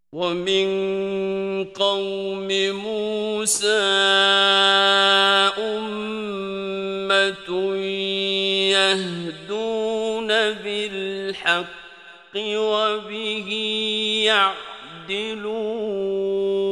ومن قوم موسى أمة يهدون بالحق وبه يعدلون